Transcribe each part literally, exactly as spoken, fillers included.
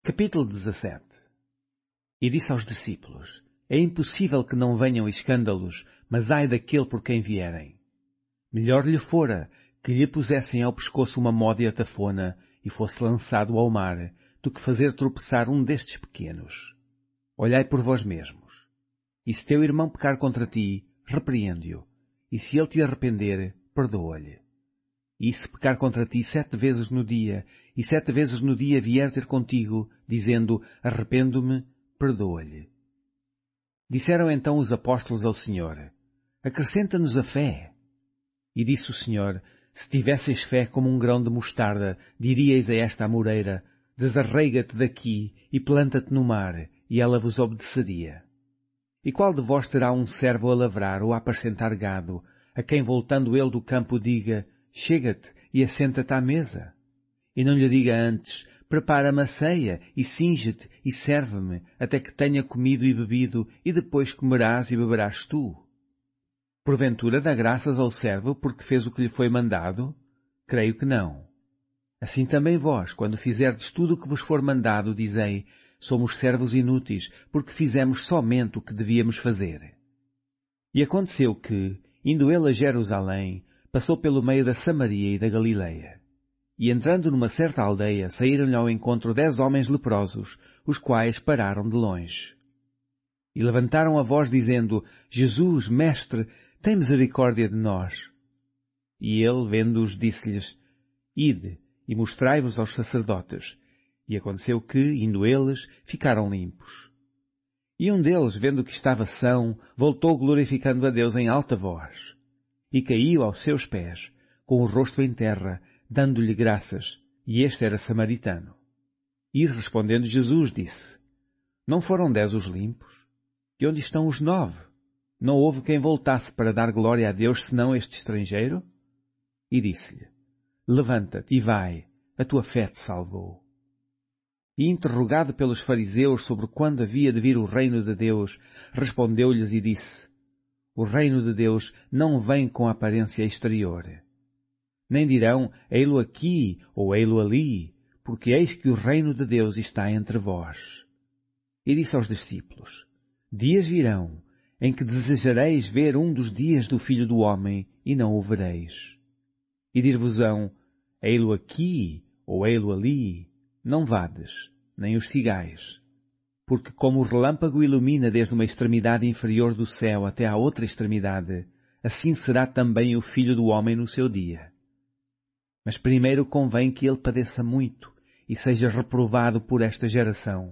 Capítulo dezassete. E disse aos discípulos: É impossível que não venham escândalos, mas ai daquele por quem vierem. Melhor lhe fora que lhe pusessem ao pescoço uma módia tafona e fosse lançado ao mar, do que fazer tropeçar um destes pequenos. Olhai por vós mesmos. E se teu irmão pecar contra ti, repreende-o, e se ele te arrepender, perdoa-lhe. E se pecar contra ti sete vezes no dia, e sete vezes no dia vier ter contigo, dizendo, arrependo-me, perdoa-lhe. Disseram então os apóstolos ao Senhor, acrescenta-nos a fé. E disse o Senhor, se tivesseis fé como um grão de mostarda, diríeis a esta amoreira, desarraiga-te daqui e planta-te no mar, e ela vos obedeceria. E qual de vós terá um servo a lavrar ou a apacentar gado, a quem voltando ele do campo diga, chega-te e assenta-te à mesa? E não lhe diga antes, prepara-me a ceia e cinge-te e serve-me, até que tenha comido e bebido, e depois comerás e beberás tu. Porventura dá graças ao servo porque fez o que lhe foi mandado? Creio que não. Assim também vós, quando fizerdes tudo o que vos for mandado, dizei, somos servos inúteis, porque fizemos somente o que devíamos fazer. E aconteceu que, indo ele a Jerusalém, passou pelo meio da Samaria e da Galileia. E entrando numa certa aldeia, saíram-lhe ao encontro dez homens leprosos, os quais pararam de longe. E levantaram a voz dizendo, Jesus, Mestre, tem misericórdia de nós. E ele, vendo-os, disse-lhes, ide e mostrai-vos aos sacerdotes. E aconteceu que, indo eles, ficaram limpos. E um deles, vendo que estava são, voltou glorificando a Deus em alta voz. E caiu aos seus pés, com o rosto em terra, dando-lhe graças, e este era samaritano. E respondendo Jesus disse, não foram dez os limpos? E onde estão os nove? Não houve quem voltasse para dar glória a Deus, senão este estrangeiro? E disse-lhe, levanta-te e vai, a tua fé te salvou. E interrogado pelos fariseus sobre quando havia de vir o reino de Deus, respondeu-lhes e disse, o reino de Deus não vem com aparência exterior. Nem dirão, ei-lo aqui ou ei-lo ali, porque eis que o reino de Deus está entre vós. E disse aos discípulos, dias virão, em que desejareis ver um dos dias do Filho do Homem, e não o vereis. E dir-vos-ão, ei-lo aqui ou ei-lo ali, não vades, nem os sigais. Porque como o relâmpago ilumina desde uma extremidade inferior do céu até à outra extremidade, assim será também o Filho do Homem no seu dia. Mas primeiro convém que ele padeça muito e seja reprovado por esta geração.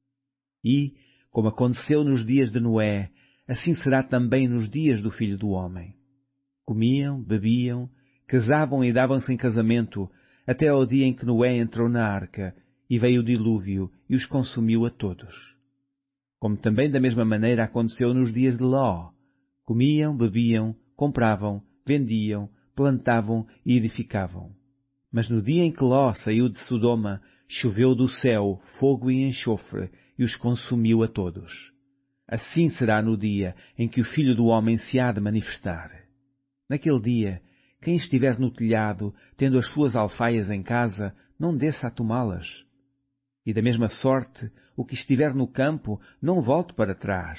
E, como aconteceu nos dias de Noé, assim será também nos dias do Filho do Homem. Comiam, bebiam, casavam e davam-se em casamento, até ao dia em que Noé entrou na arca, e veio o dilúvio e os consumiu a todos. Como também da mesma maneira aconteceu nos dias de Ló. Comiam, bebiam, compravam, vendiam, plantavam e edificavam. Mas no dia em que Ló saiu de Sodoma, choveu do céu fogo e enxofre, e os consumiu a todos. Assim será no dia em que o Filho do Homem se há de manifestar. Naquele dia, quem estiver no telhado, tendo as suas alfaias em casa, não desça a tomá-las. E da mesma sorte, o que estiver no campo, não volte para trás.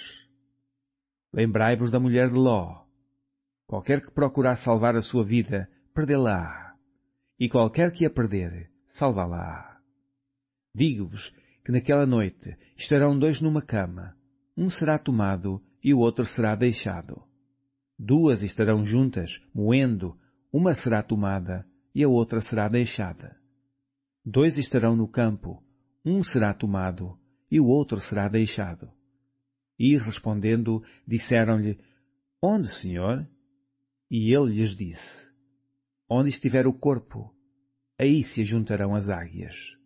Lembrai-vos da mulher de Ló. Qualquer que procurar salvar a sua vida, perdê-la-á. E qualquer que a perder, salvá-la-á. Digo-vos que naquela noite estarão dois numa cama. Um será tomado e o outro será deixado. Duas estarão juntas, moendo, uma será tomada e a outra será deixada. Dois estarão no campo, um será tomado e o outro será deixado. E, respondendo, disseram-lhe, onde, Senhor? E ele lhes disse, onde estiver o corpo, aí se ajuntarão as águias.